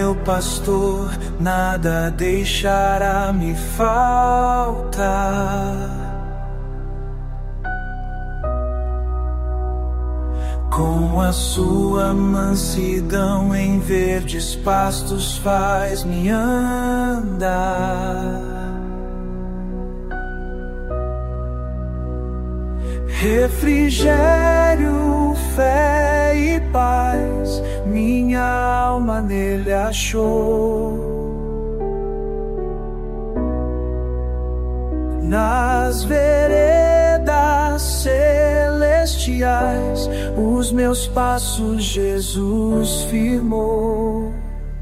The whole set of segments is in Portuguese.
meu pastor, nada deixará me faltar. Com a sua mansidão em verdes pastos faz-me andar. Refrigério, fé e paz, minha alma nele achou. Nas veredas celestiais, os meus passos Jesus firmou.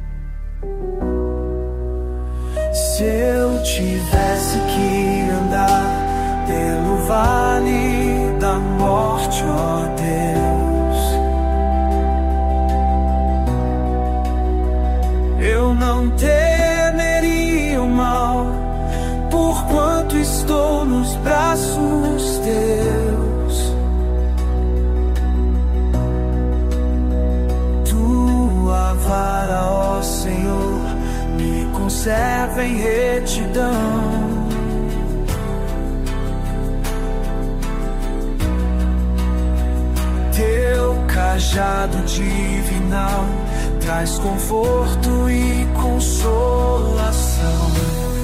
Se eu tivesse que andar pelo vale da morte, ó Deus, eu não temeria o mal, porquanto estou nos braços teus. Tua vara, ó Senhor, me conserva em retidão. Teu cajado divinal traz conforto e consolação.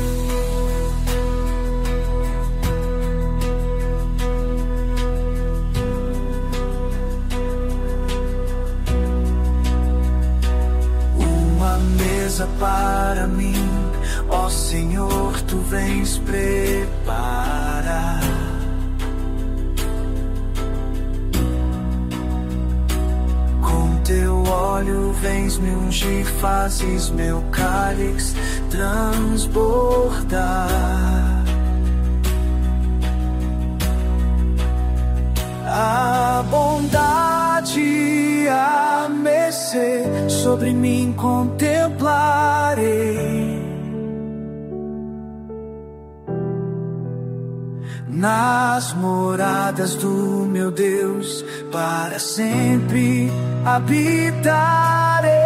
Uma mesa para mim, ó Senhor, tu vens preparar. Teu óleo vens me ungir, fazes meu cálice transbordar. A bondade, a mercê sobre mim contemplarei. Nas moradas do meu Deus, para sempre habitarei.